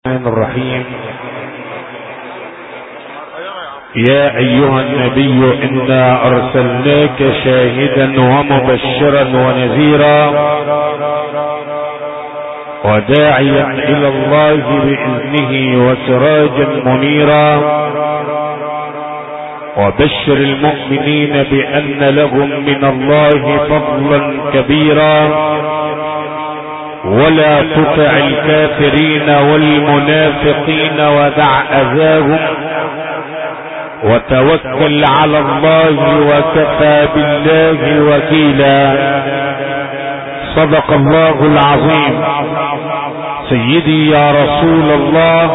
الرحمن الرحيم. يا أيها النبي إنا أرسلناك شاهدا ومبشرا ونذيرا وداعيا إلى الله بإذنه وسراجا منيرا وبشر المؤمنين بأن لهم من الله فضلا كبيرا ولا تطع الكافرين والمنافقين ودع أذاهم وتوكل على الله وكفى بالله وكيلا. صدق الله العظيم. سيدي يا رسول الله،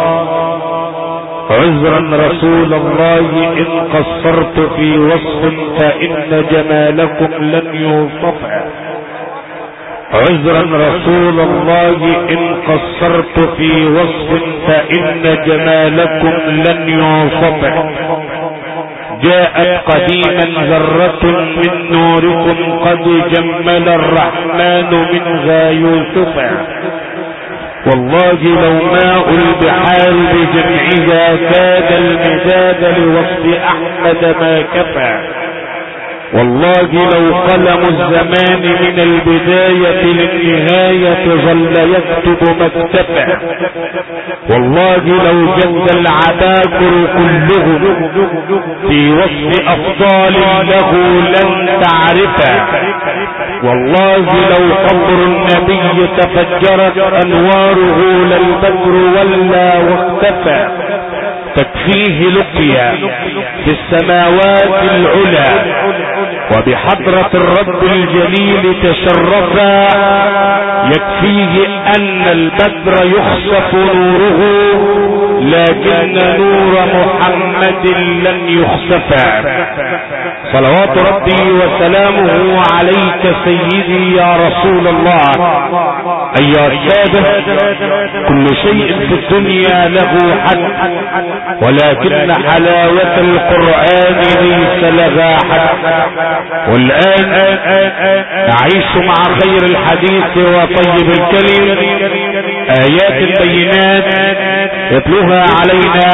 عذرا رسول الله إن قصرت في وصف فإن جمالكم لن يوصف. عذرا رسول الله إن قصرت في وصف فإن جمالكم لن يوصف. جاءت قديما ذرة من نوركم قد جمل الرحمن منها يوسف. والله لو ماء البحار بجمعها كاد المداد لوصف أحمد ما كفى. والله لو قلم الزمان من البداية للنهاية ظل يكتب مكتبا. والله لو جد العباقر كلهم في وصف أفضال له لن تعرفا. والله لو قبر النبي تفجرت أنواره للبدر ولا واختفى. تكفيه لقيا في السماوات العلى وبحضرة الرب الجليل تشرفا. يكفيه أن البدر يخسف نوره لكن نور محمد لن يخسفا. صلوات ربي وسلامه عليك سيدي يا رسول الله. أيها السادة، كل شيء في الدنيا له حد ولكن حلاوة القرآن ليس لها حد. والآن نعيش مع خير الحديث وطيب الكلم آيات بينات يتلوها علينا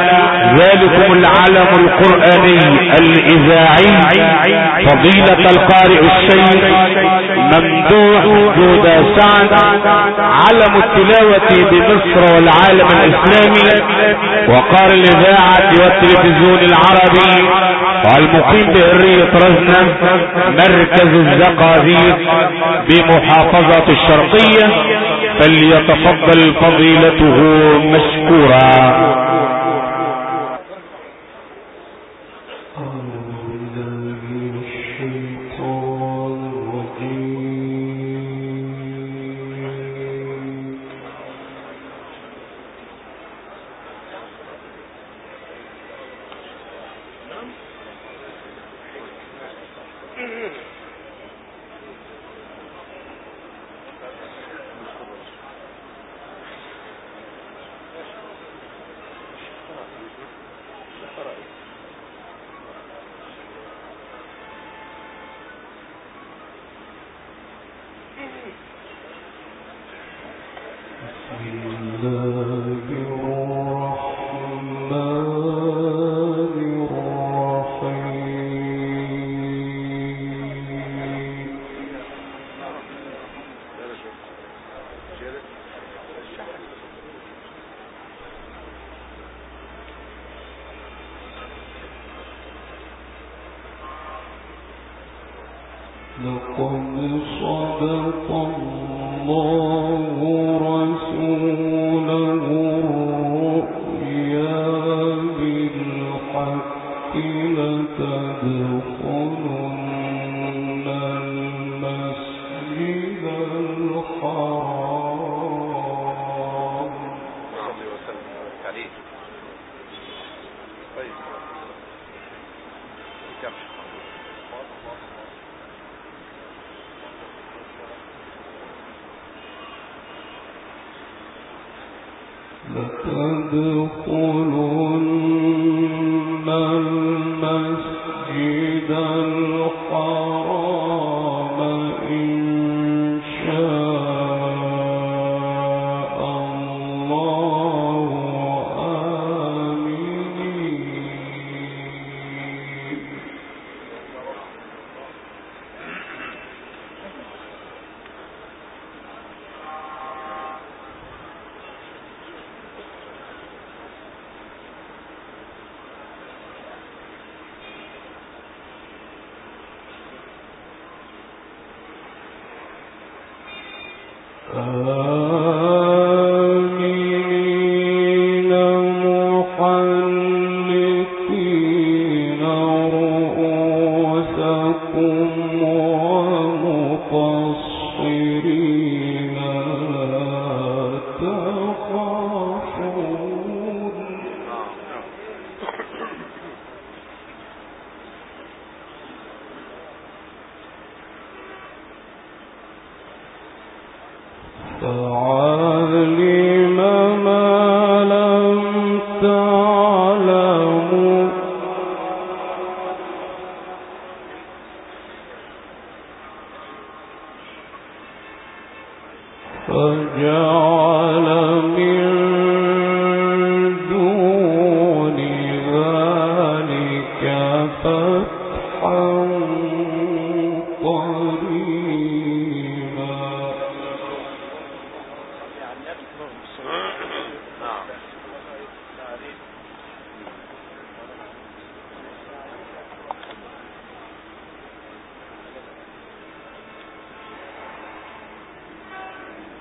ذلكم العلم القرآني الإذاعي فضيلة القارئ الشيخ ممدوح جودة سعد، علم التلاوة بمصر والعالم الإسلامي وقارئ الإذاعة والتلفزيون العربي والمقيم بحرية رزنة مركز الزقازيق بمحافظة الشرقية، فليتفضل فضيلته مشكورا. إن شاء الله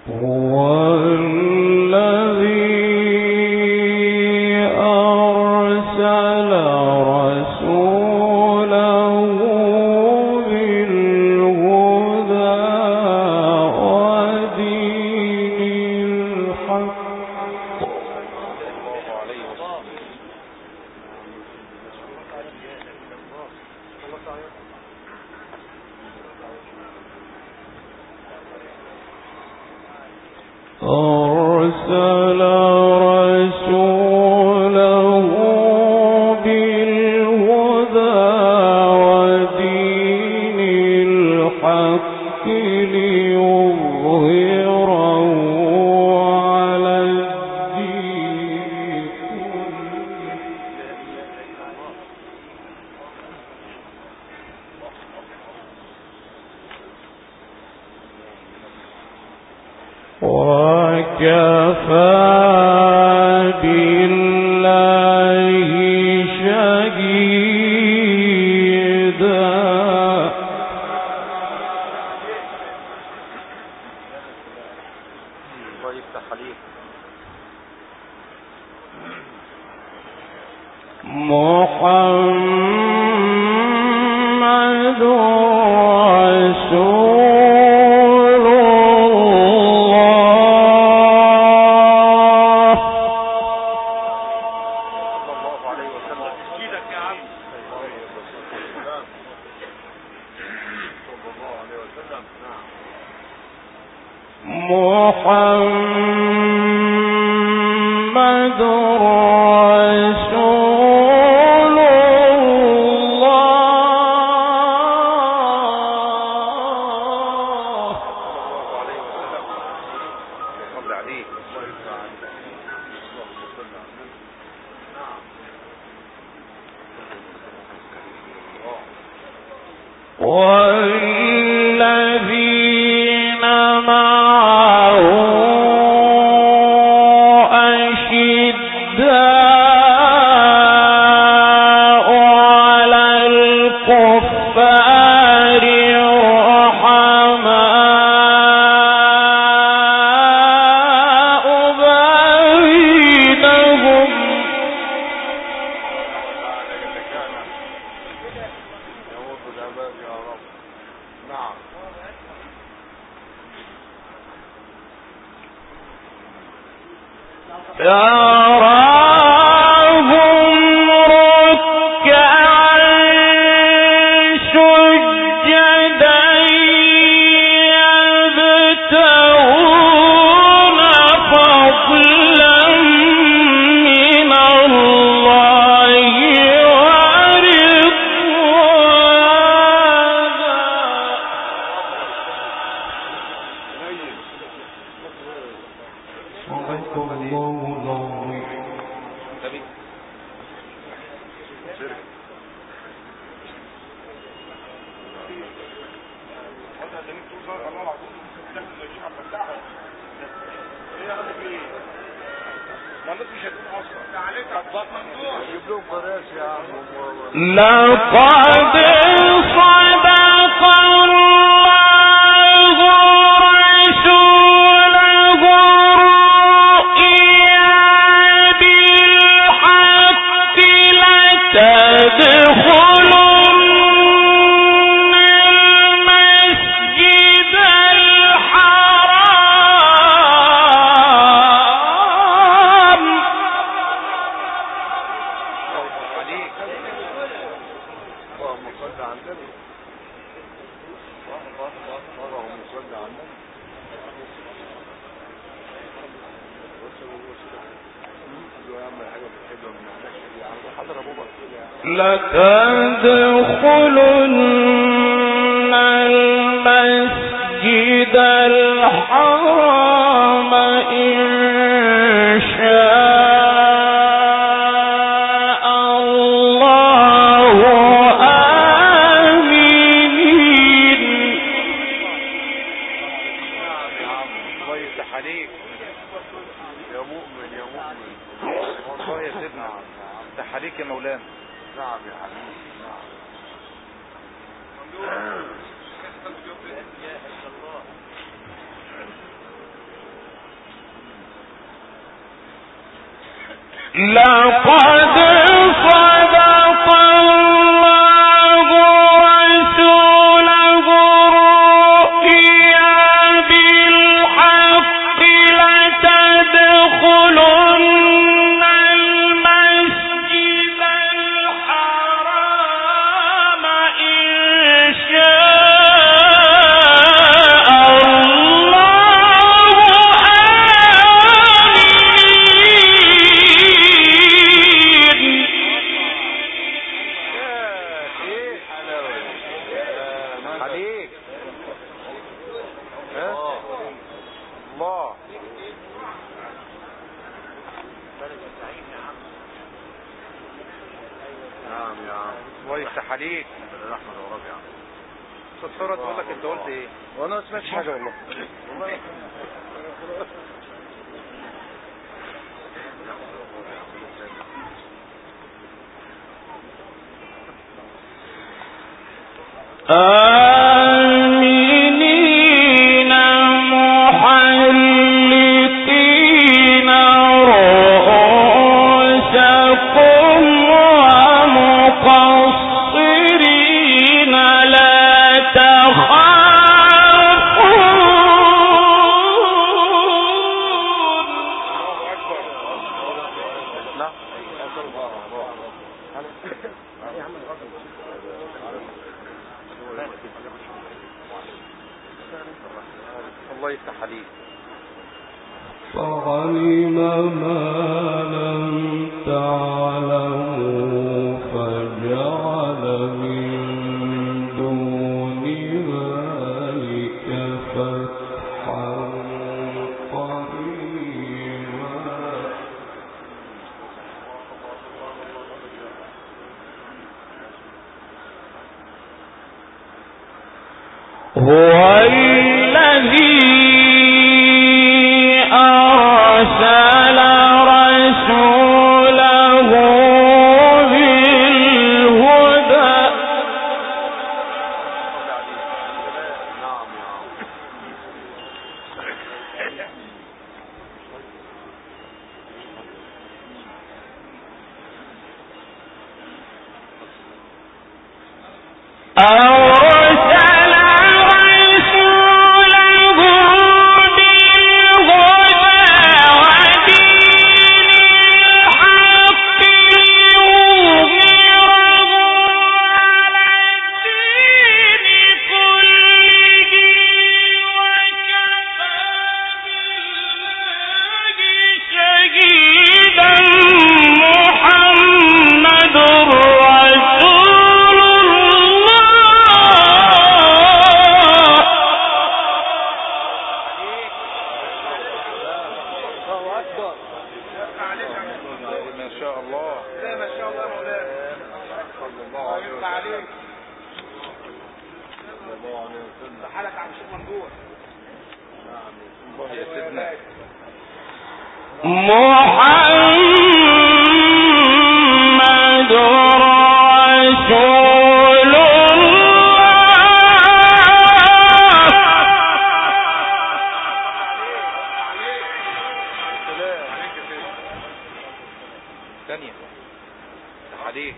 لتدخلن المسجد الحرام إن شاء الله آمين. الله يفتح عليك يا مؤمن يا مؤمن، والله يا سيدنا يفتح عليك يا مولانا. نعم يا حبيبي نعم. الله يفتح عليك. احمد وربيع الصورة تقول لك انت قلت ايه؟ وانا ما سمعتش حاجه والله. آمنين محلقين رؤوسكم ومقصرين لا تخافون. الله يفتح عليك. فعلم ما لم تعلموا فجعل من دون ذلك فتحا قريبا. هو الذي أرسل رسوله بالهدى ما شاء الله. ما شاء الله مولانا. صلى الله عليه وسلم. صلى الله عليه وسلم. حالك عم شيخ ممدوح. نعم يا سيدنا. محمد رسول ثانية عليك.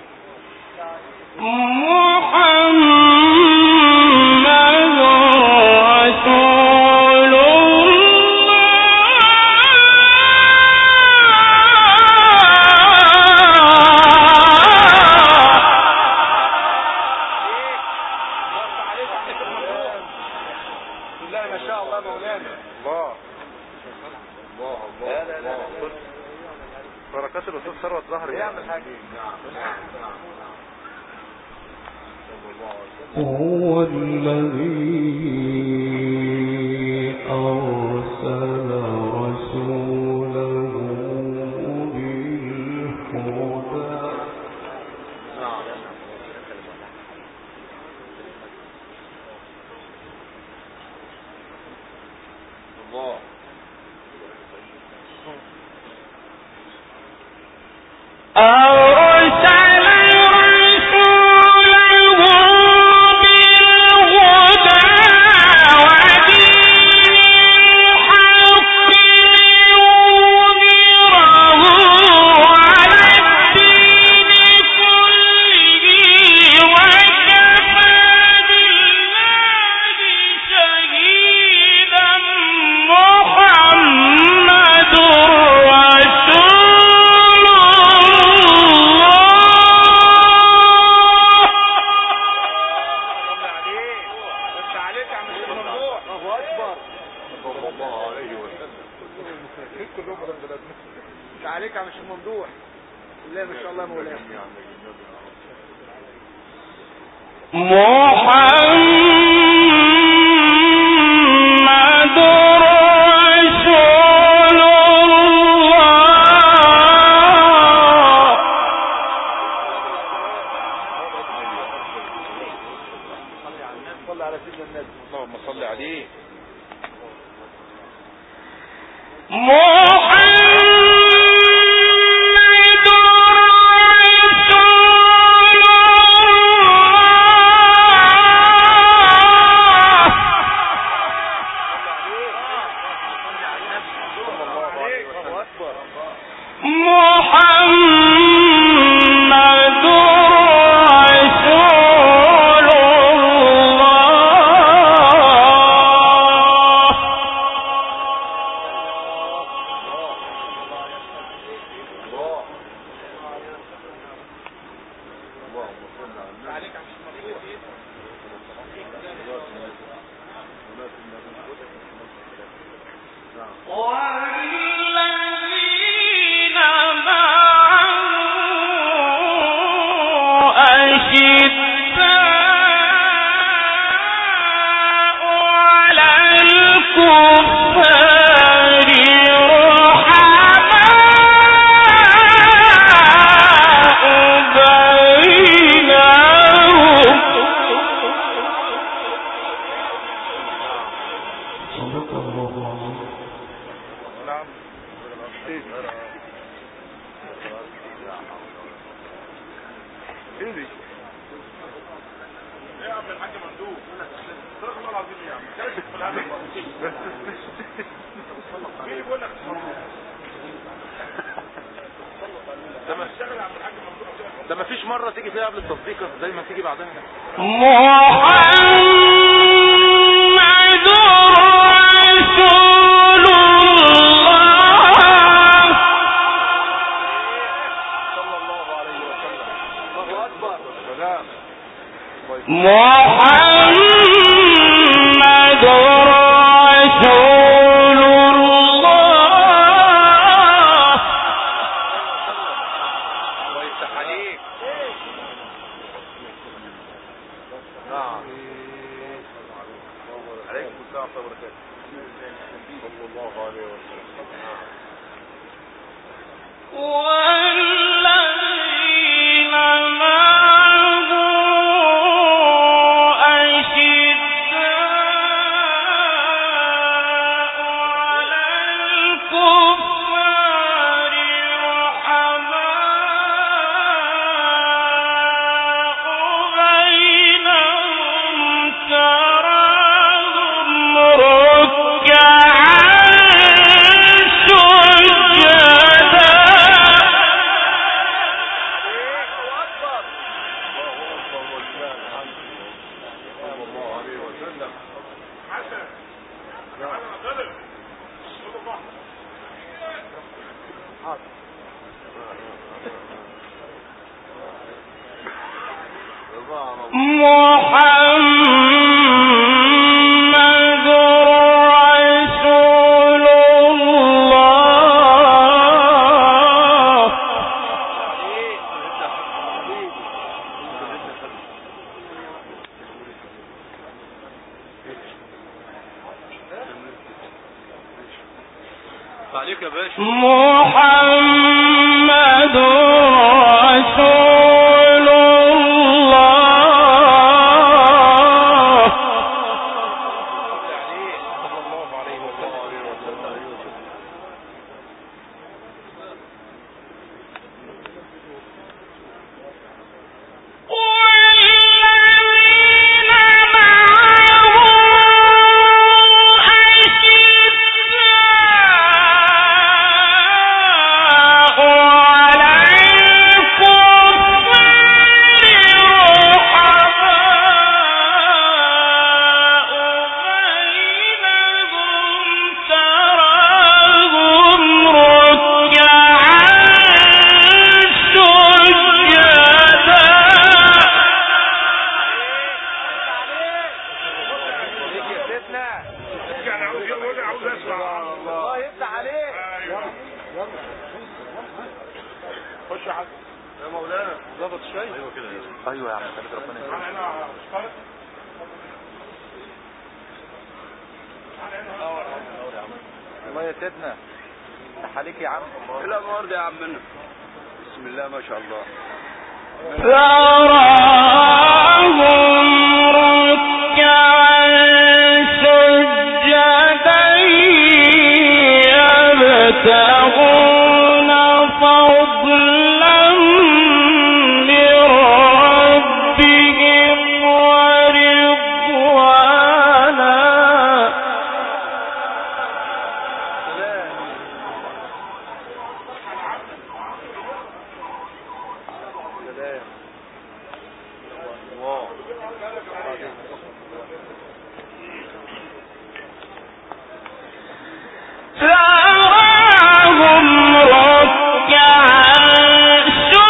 محمد رسول لا ما شاء الله مولانا. الله الله الله. لا لا لا بركات الاستاذ ثروت ظهر يعمل حاجه. هو الذي أرسل رسوله بالهدى الله. أرسل رسوله بالهدى ودين الحق عليك يا مش ممدوح. لا ما شاء الله مولانا. صلى على سيدنا النبي. اللهم صل عليه. ده ما فيش مرة تيجي فيها قبل التصديق زي ما تيجي بعدها. عليك يا باشا. محمد رسول الله. صلى الله عليه وسلم. خش يا حاج يا مولانا ظبط الشاي. ايوه كده ايوه يا عم خليك ربنا يسلمك. انا اشترك الله يا سيدنا عليك يا عم. لا مؤاخذة يا عمنا. بسم الله ما شاء الله. تراهم ركعا سجدا يبتغون فضلا من ربهم ورضوانا. تراهم ركعا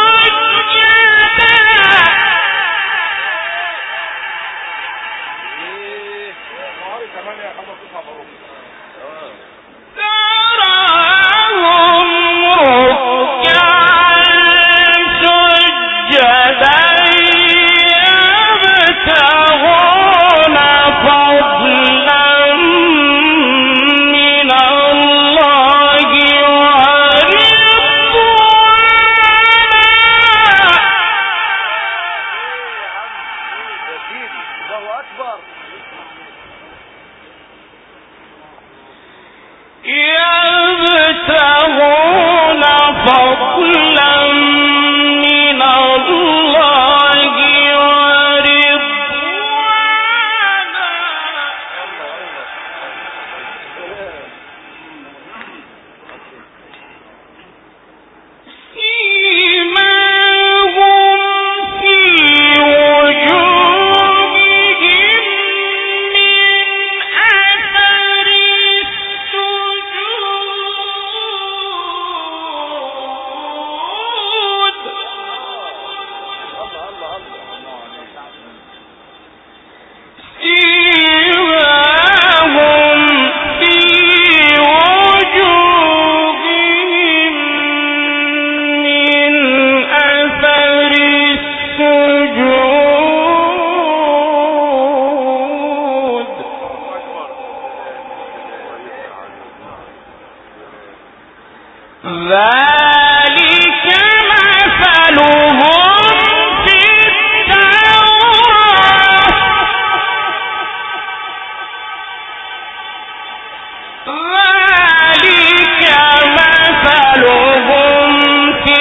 يبتغون فضلا من الله ورضوانا. سيماهم في وجوههم من أثر ذلك مثلهم في التوراة ذلك مثلهم في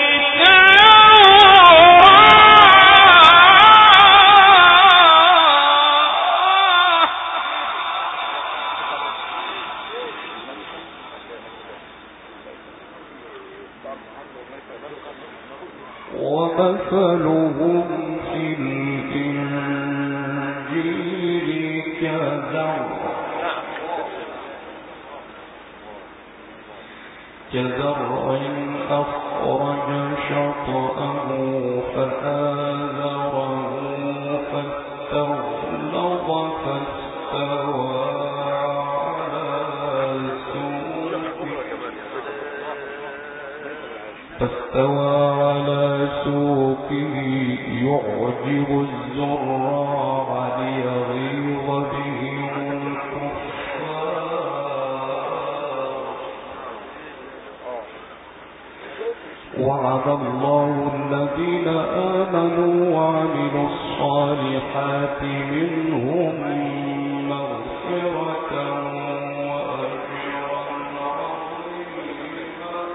ومثلهم في الإنجيل كزرع أخرج شطأه فآزره فاستغلظ فاستوى على سوقه يعجب الزراع ليغيظ بهم الكفار. وعد الله الذين آمنوا وعملوا الصالحات منهم مغفرة وأجرا عظيما.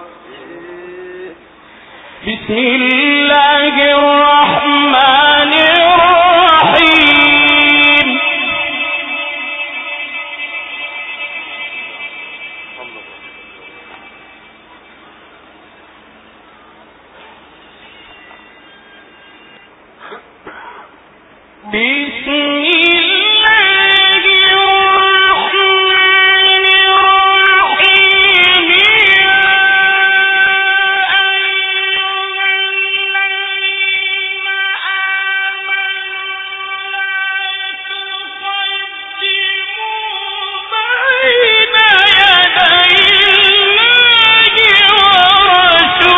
بسم الله الرحمن الرحيم. بسم الله الرحمن الرحيم. يا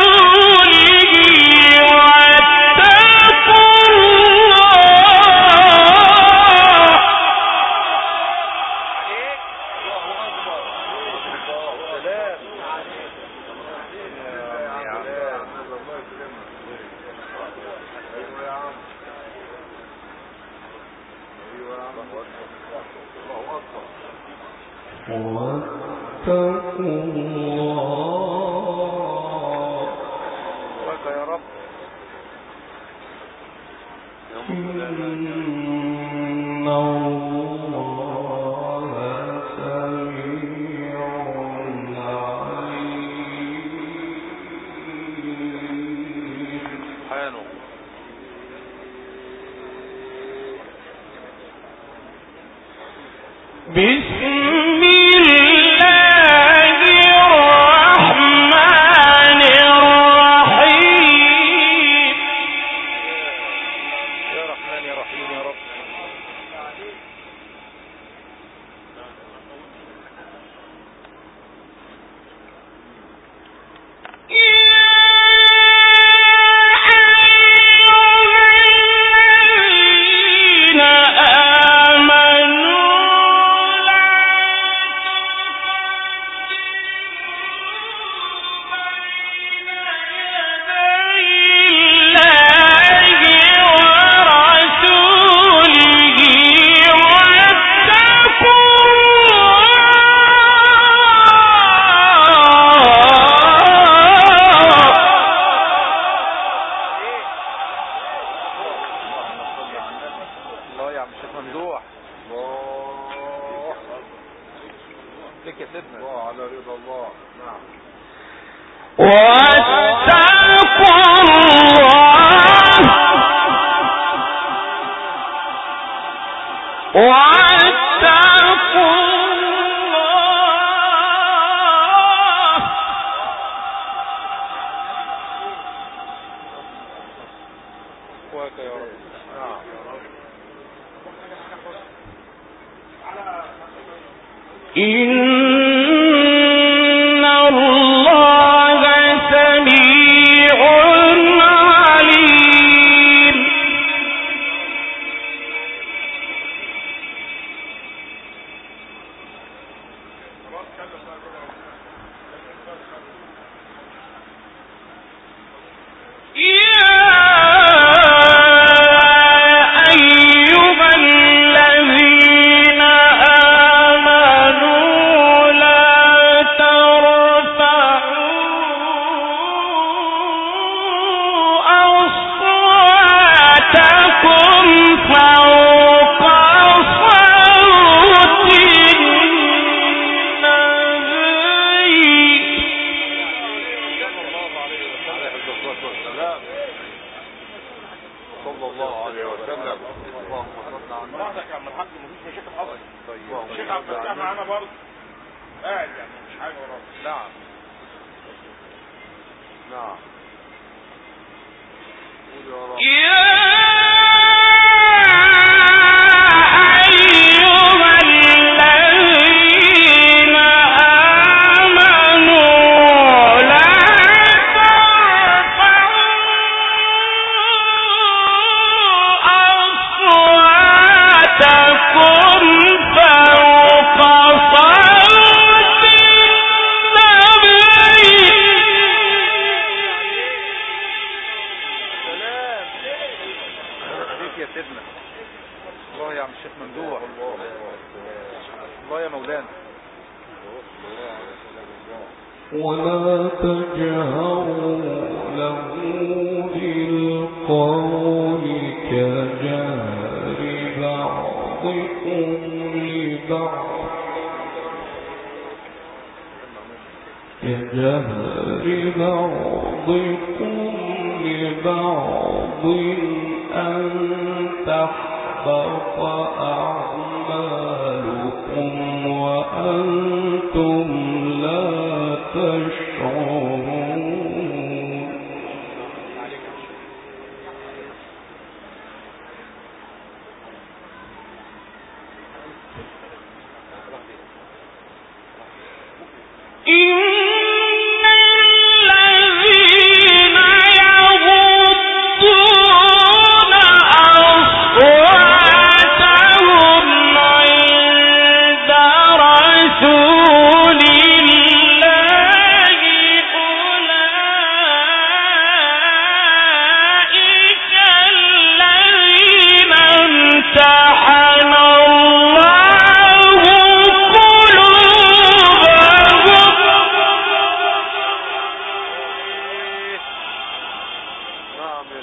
رسول الله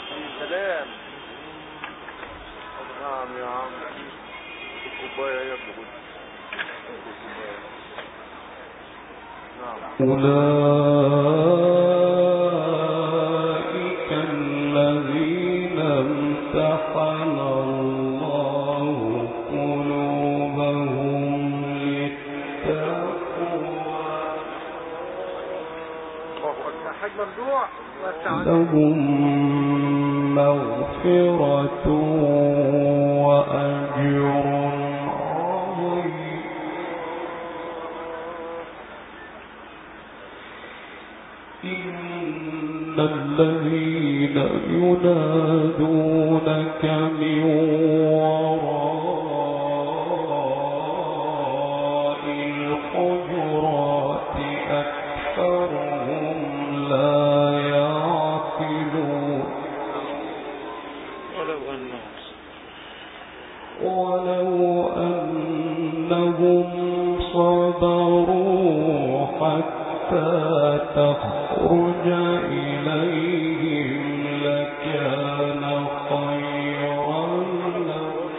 سلام. نعم يا عم. الكوبايه يا ابني. أولئك الذين امتحن الله قلوبهم للتقوى لهم مغفرة وأجر عظيم. إن الذين ينادونك من وراء الحجرات أكثرهم لا يعقلون ولو أنهم صبروا حتى تخرج إليهم لكان خيرا لهم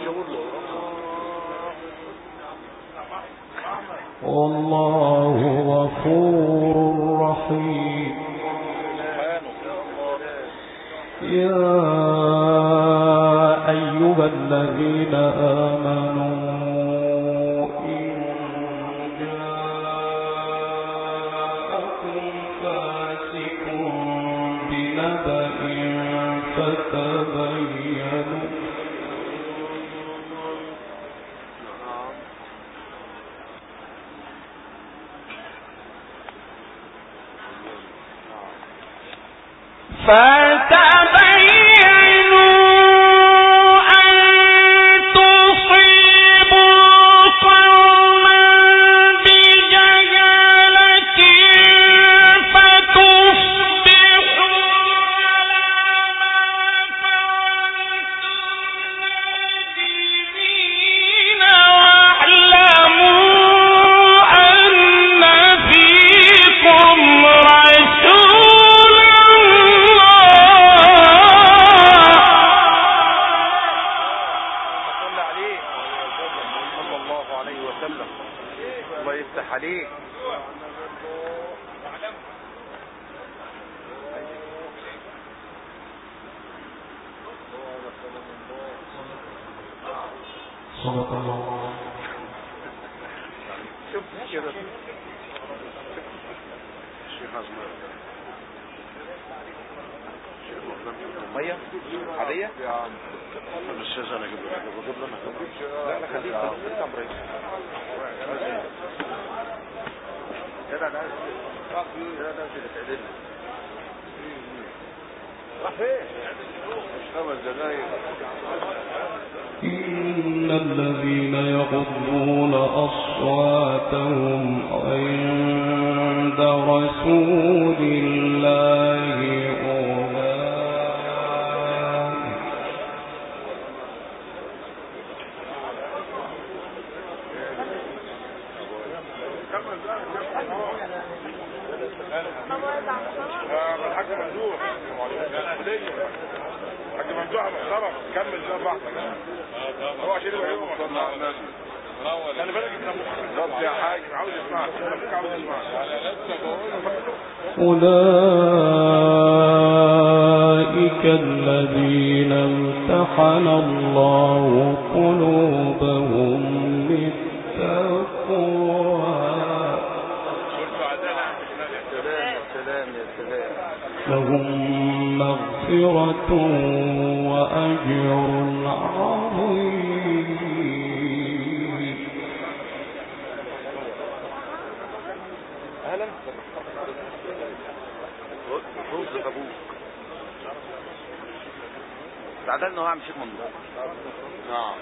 والله غفور رحيم. يا أيها الذين آمنوا ميه عاديه يا عم مش انا اجيب لنا لا لا خليك انت امري كده ده تعدلنا راح فين مش 5 دقايق. إن الذين يغضون أصواتهم عند رسول الله كمل زي بعضك هو عشان يبقى يوم خلي بالك انت رب يا حاج عاوز يسمعك عاوز يسمعك أولئك الذين امتحن الله قلوبهم للتقوى لهم مغفرة وأجر عظيم. أهلا رز أبوك بعد أنه هعمل شيء منظر. نعم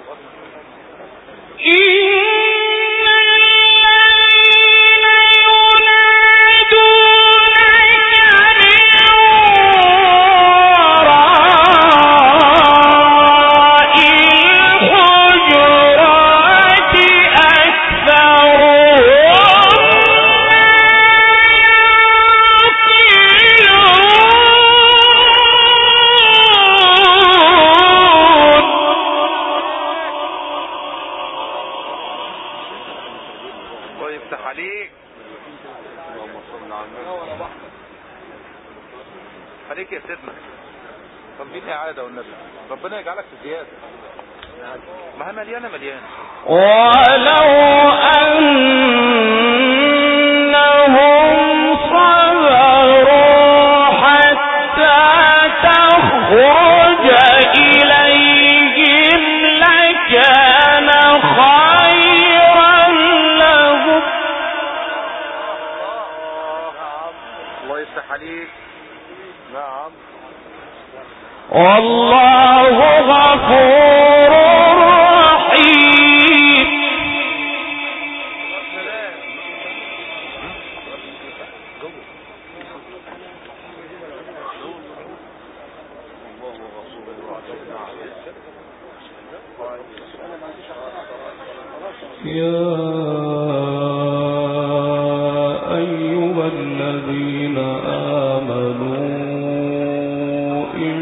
تحريك يا سيدنا. طالبين اعاده والنبي، ربنا يجعلك في زياده. ما هي مليانه مليانه. ولو أنهم صبروا حتى تخرج إليهم لكان خيرا لهم. الله يفتح عليك. نعم. والله غفور رحيم. يا أيها الذين آمنوا إن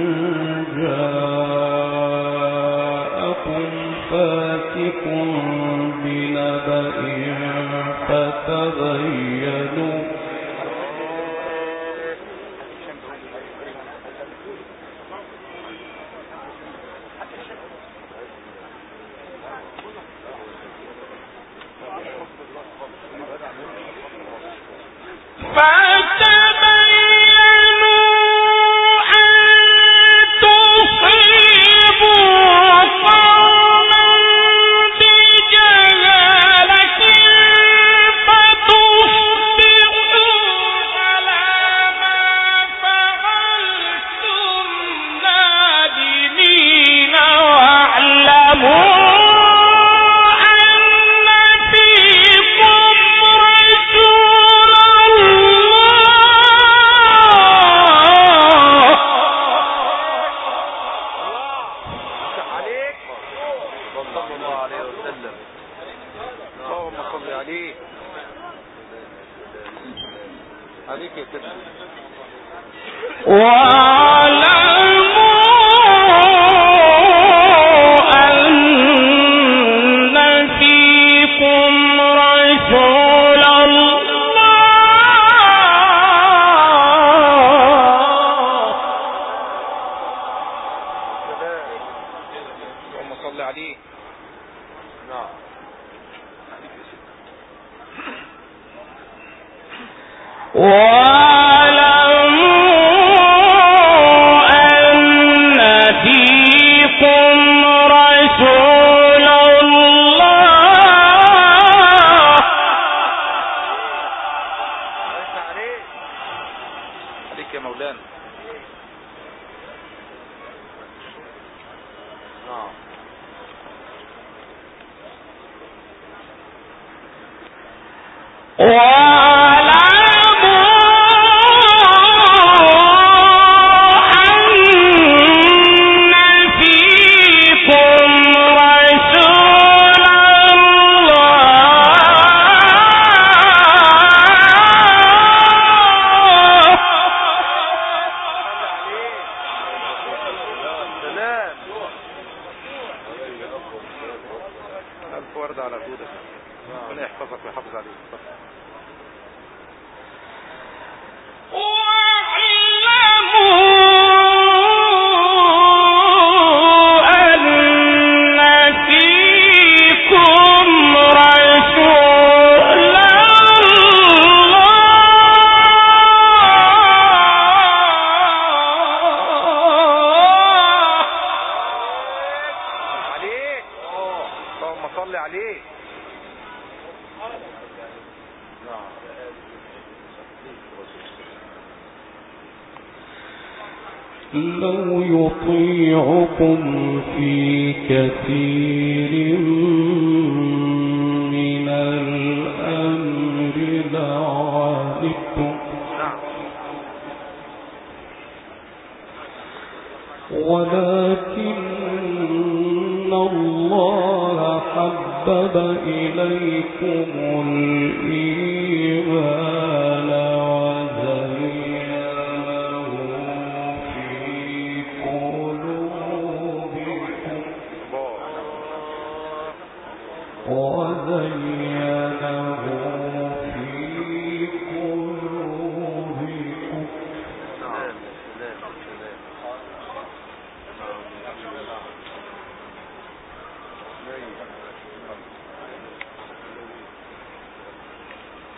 جاءكم فاسق بنبأ فتبينوا لو يطيعكم في كثير من الأمر لعنتم ولكن الله حبب إليكم الإيمان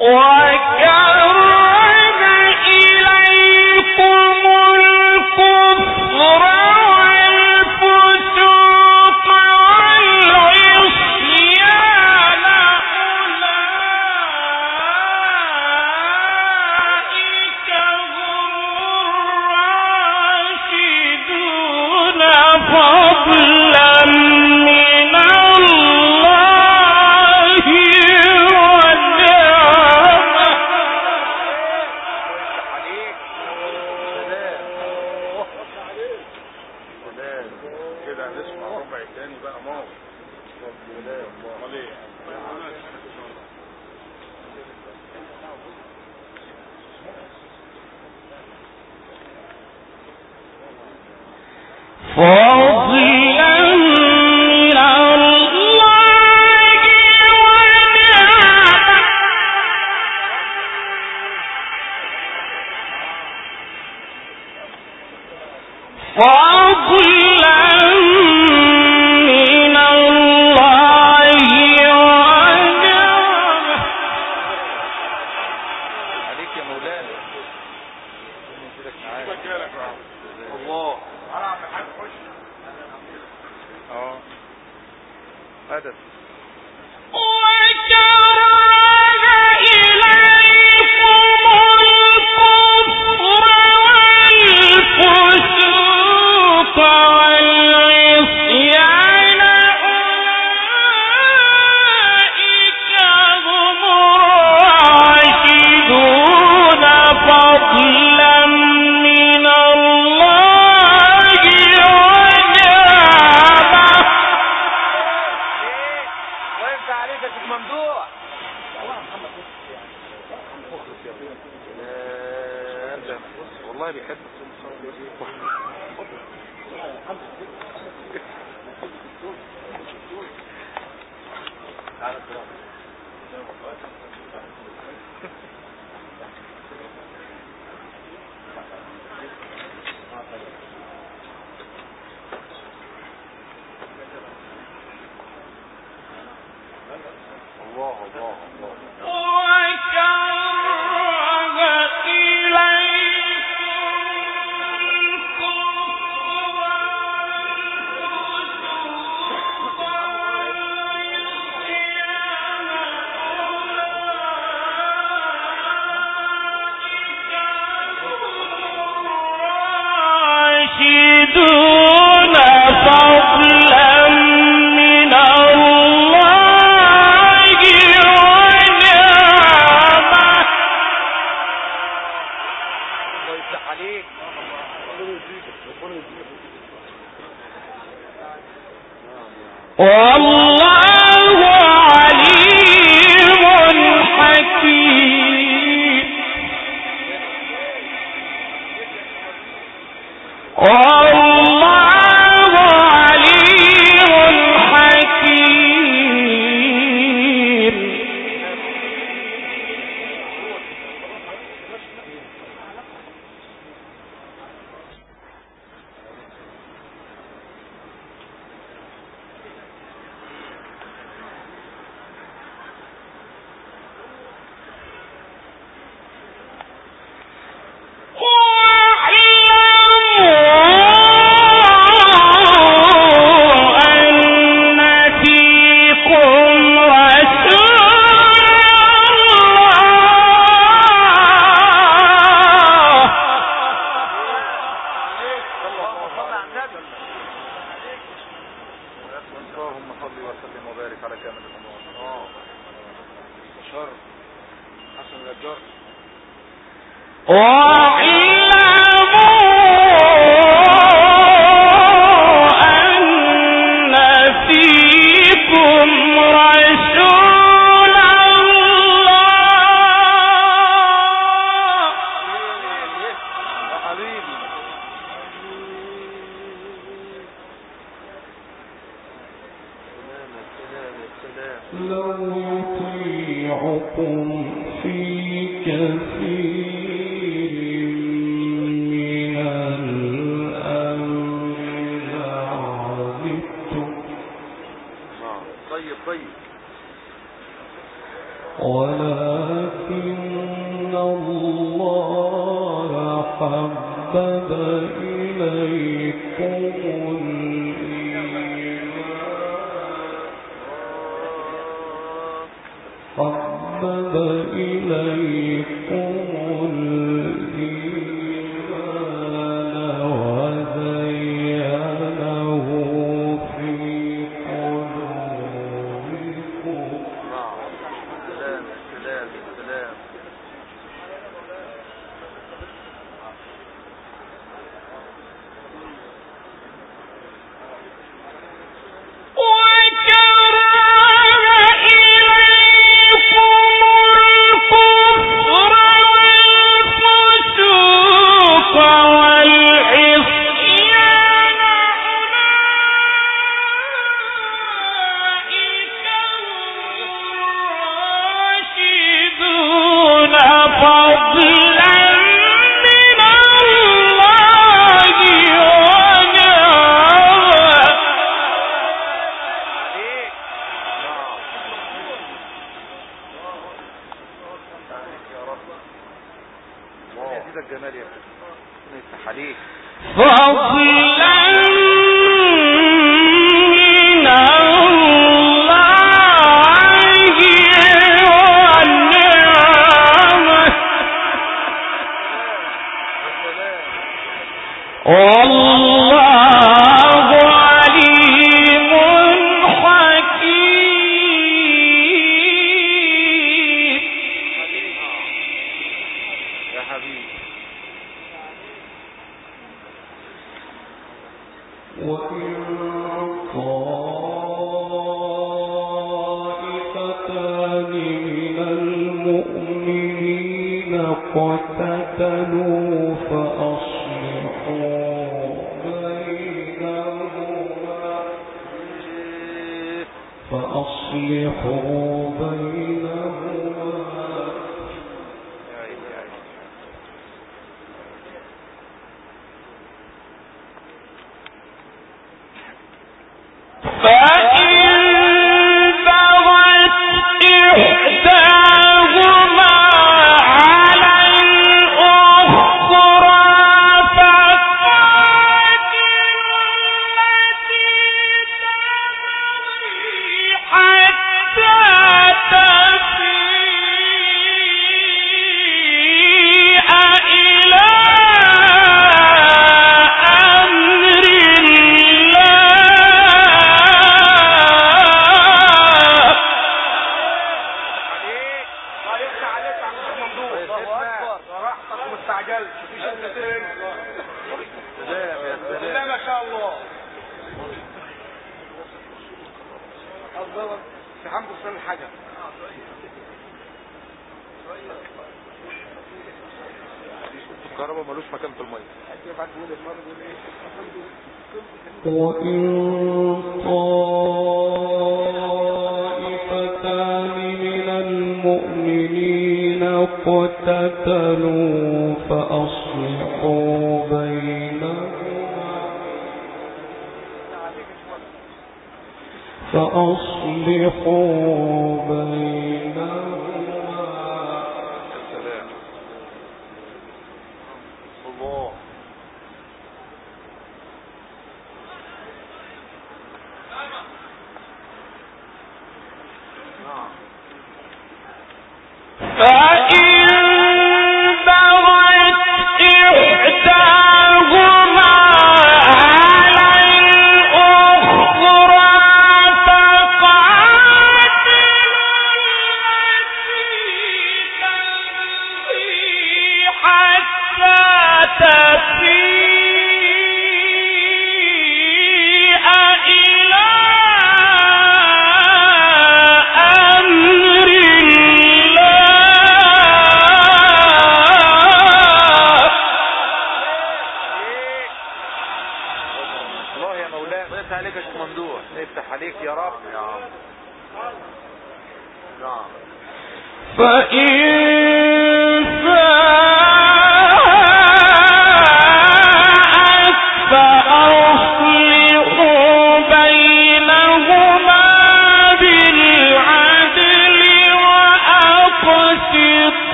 ولكن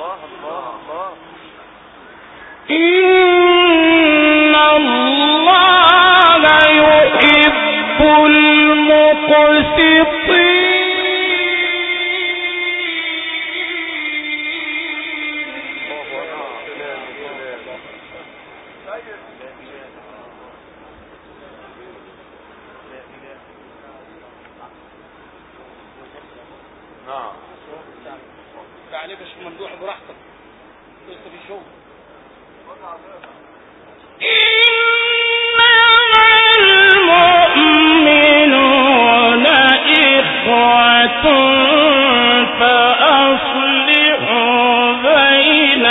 إن الله يحب المقسطين. عليك يا شيخ ممدوح براحتك لسه في الشغل. المؤمنون إخوة فأصلحوا بين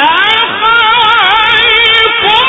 أخويكم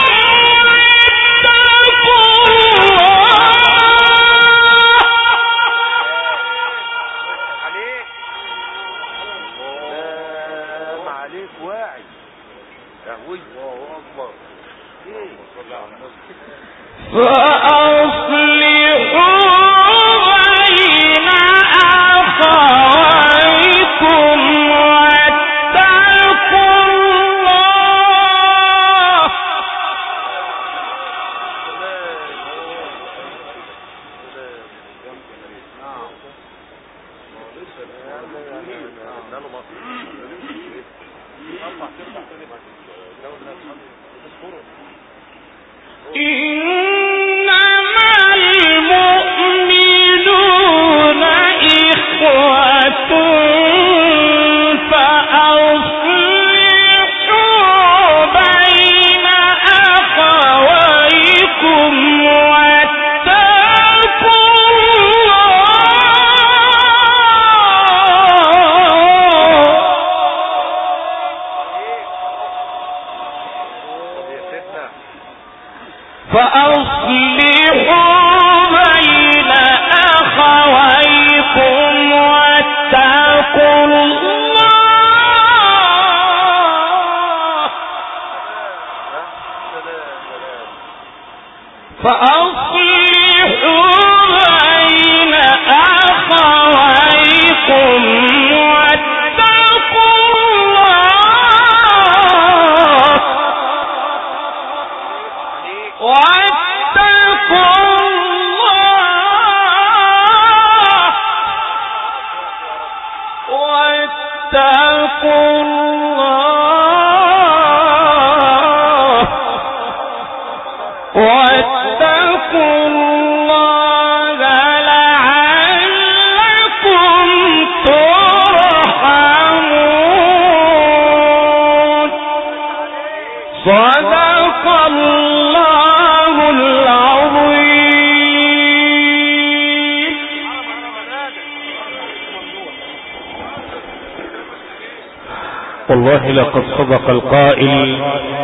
والله لقد صدق القائل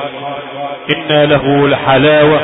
إن له لحلاوة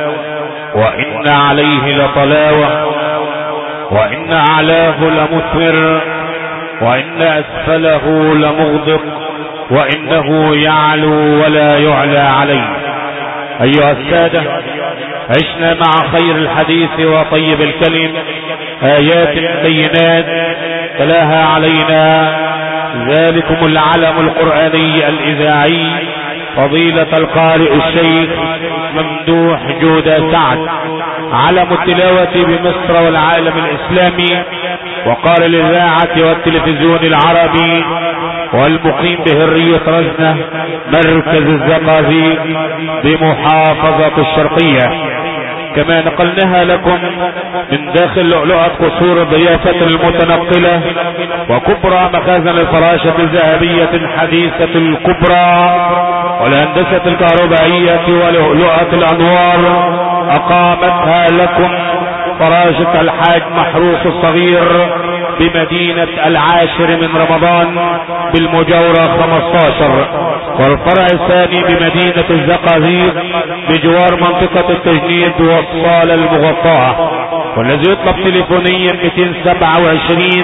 وإن عليه لطلاوة وإن أعلاه لمثمر وإن أسفله لمغدق وإنه يعلو ولا يعلى عليه. أيها السادة، عشنا مع خير الحديث وطيب الكلم آيات بينات تلاها علينا ذلكم العلم القرآني الإذاعي فضيلة القارئ الشيخ ممدوح جودة سعد، علم التلاوة بمصر والعالم الإسلامي وقال الإذاعة والتلفزيون العربي والمقيم بهرية رزنة مركز الزقازيق بمحافظة الشرقية. كما نقلناها لكم من داخل لؤلؤة قصور الضيافة المتنقلة وكبرى مخازن الفراشة الذهبية الحديثة الكبرى والهندسة الكهربائية ولؤلؤة الأنوار أقامتها لكم فراشة الحاج محروس الصغير بمدينة العاشر من رمضان بالمجاورة 15، والفرع الثاني بمدينة الزقازيق بجوار منطقة التجنيد والصالة المغطاة، والذي يطلب تليفونيا 227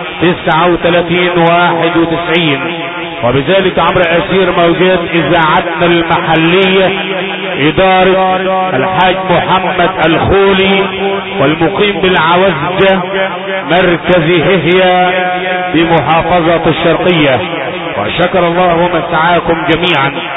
39 91. وبذلك عبر أسير موجات إذاعتنا المحلية إدارة الحاج محمد الخولي والمقيم بالعوزجة مركز ههية بمحافظة الشرقية. وشكر الله ومسعاكم جميعا